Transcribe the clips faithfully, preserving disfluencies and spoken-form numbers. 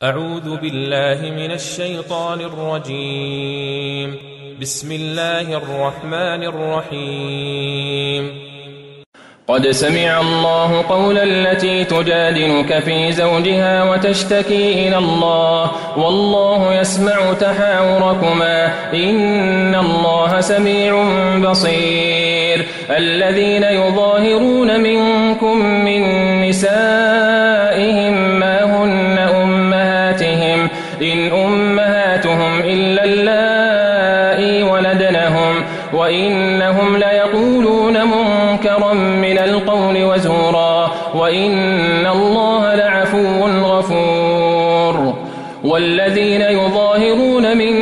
أعوذ بالله من الشيطان الرجيم. بسم الله الرحمن الرحيم. قد سمع الله قول التي تجادلك في زوجها وتشتكي إلى الله والله يسمع تحاوركما إن الله سميع بصير. الذين يظاهرون منكم من نسائهم ما هن أمهاتهم إن أمهاتهم إلا اللائي ولدنهم وإنهم ليقولون منكرا من القول وزورا وإن الله لعفو غفور. والذين يظاهرون من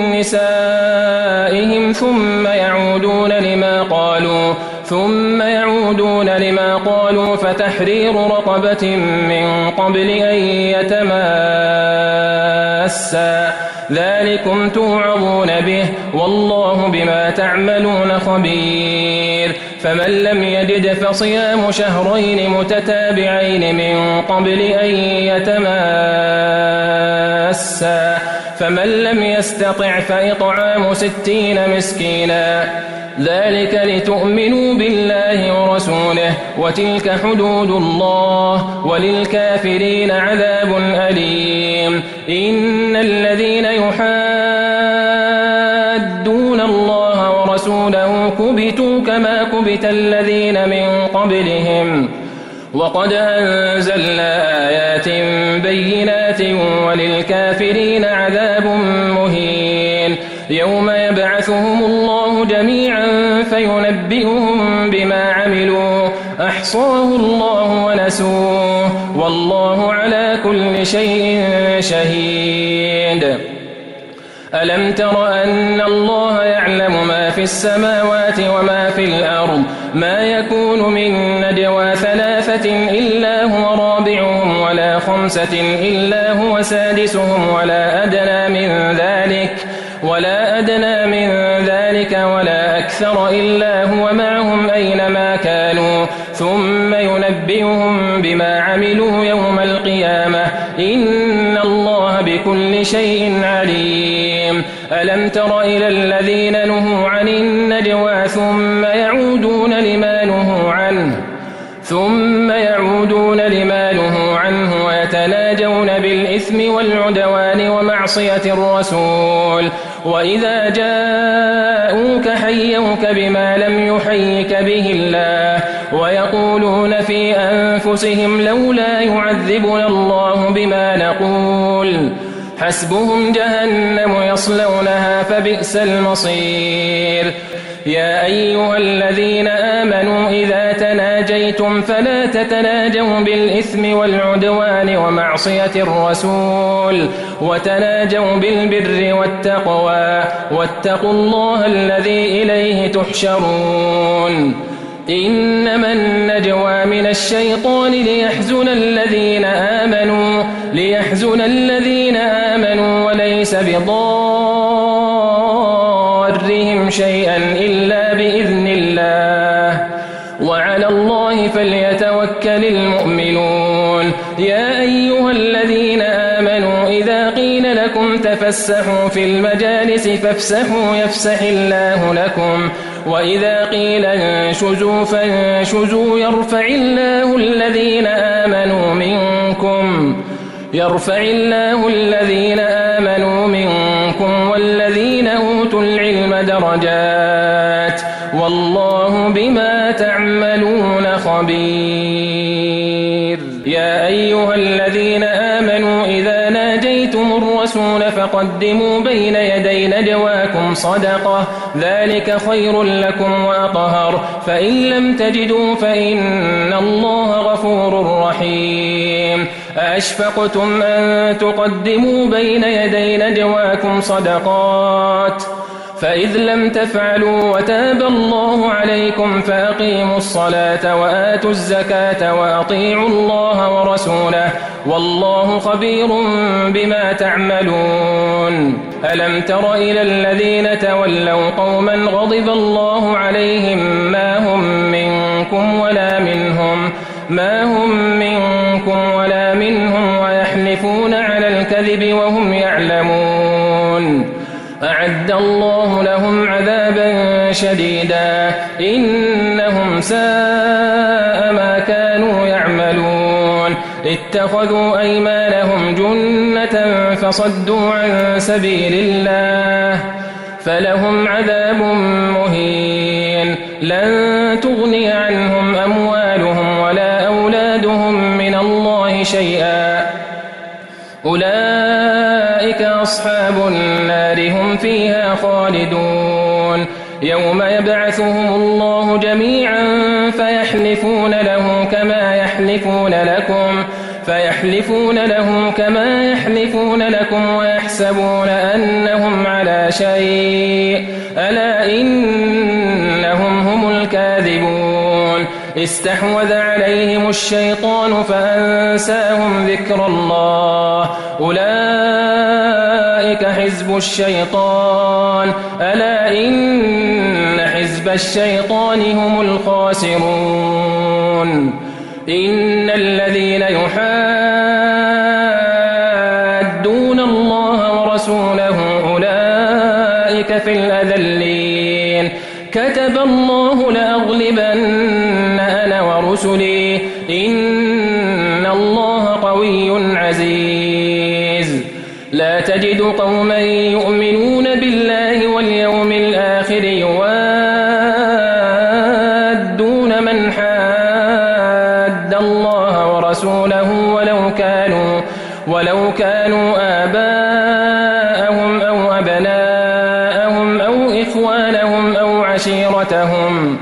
نسائهم ثم يعودون لما قالوا ثم يعودون لما قالوا فتحرير رقبة من قبل أن يتماسا ذلكم توعظون به والله بما تعملون خبير. فمن لم يجد فصيام شهرين متتابعين من قبل أن يتماسا فمن لم يستطع فإطعام ستين مسكينا ذلك لتؤمنوا بالله ورسوله وتلك حدود الله وللكافرين عذاب أليم. إن الذين يحادون الله ورسوله كبتوا كما كبت الذين من قبلهم وقد أنزلنا آيات بينات وللكافرين عذاب مهين. يوم يبعثهم الله جميعا فينبئهم بما عملوا أحصاه الله ونسوه والله على كل شيء شهيد. ألم تر أن الله يعلم ما في السماوات وما في الأرض ما يكون من نجوى ثلاثة إلا هو رابعهم ولا خمسة إلا هو سادسهم ولا أدنى من ذلك ولا أدنى من ذلك ولا أكثر إلا هو معهم أينما كانوا ثم ينبئهم بما عملوا يوم القيامة إن الله بكل شيء عليم. ألم تر إلى الذين نهوا عن النجوى ثم يعودون لما نهوا عنه ثم يعودون لما نهوا عنه ويتناجون بالإثم والعدوان ومعصية الرسول وإذا جاءوك حيوك بما لم يحيك به الله ويقولون في أنفسهم لولا يعذبنا الله بما نقول حسبهم جهنم يصلونها فبئس المصير. يا أيها الذين آمنوا إذا تناجيتم فلا تتناجوا بالإثم والعدوان ومعصية الرسول وتناجوا بالبر والتقوى واتقوا الله الذي إليه تحشرون. إنما النجوى من الشيطان ليحزن الذين آمنوا ليحزن الذين آمنوا وليس بضارهم شيئا إلا بإذن الله وعلى الله فليتوكل المؤمنون. يا أيها الذين آمنوا إذا قيل لكم تفسحوا في المجالس فافسحوا يفسح الله لكم وإذا قيل انشزوا فانشزوا يرفع الله الذين آمنوا منكم يرفع الله الذين آمنوا منكم والذين أوتوا العلم درجات والله بما تعملون خبير. يا أيها الذين آمنوا إذا ناجيتم الرسول فقدموا بين يدي نجواكم صدقة ذلك خير لكم وأطهر فإن لم تجدوا فإن الله غفور رحيم. أأشفقتم أن تقدموا بين يدي نجواكم صدقات فإذ لم تفعلوا وتاب الله عليكم فأقيموا الصلاة وآتوا الزكاة وأطيعوا الله ورسوله والله خبير بما تعملون. ألم تر إلى الذين تولوا قوما غضب الله عليهم ما هم منكم ولا منهم ما هم منكم ولا منهم ويحلفون يحلفون على الكذب وهم يعلمون أعد الله لهم عذابا شديدا إنهم ساء ما كانوا يعملون اتخذوا أيمانهم جنة فصدوا عن سبيل الله فلهم عذاب مهين لن تغني عنهم أموالهم ولا أولادهم من الله شيئا أولئك أصحاب النار هم فيها خالدون يوم يبعثهم الله جميعا فيحلفون له كما يحلفون لكم فيحلفون له كما يحلفون لكم ويحسبون أنهم على شيء ألا إنهم هم الكاذبون استحوذ عليهم الشيطان فأنساهم ذكر الله أولئك حزب الشيطان ألا إن حزب الشيطان هم الخاسرون إن الذين يحادون الله ورسوله أولئك في الأذلين كتب الله لأغلبن أنا ورسلي إن الله قوي عزيز لا تجد قوما يؤمنون بالله واليوم الآخر يوادون من حاد الله ورسوله ولو كانوا ولو كانوا آباءهم أو أبناءهم أو إخوانهم أو عشيرتهم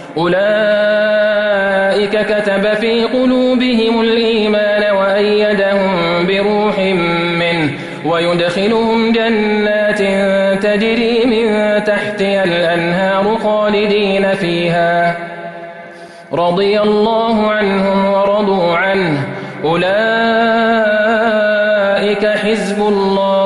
أولئك كتب في قلوبهم الإيمان وأيدهم بروح منه ويدخلهم جنات تجري من تحتها الأنهار خالدين فيها رضي الله عنهم ورضوا عنه أولئك حزب الله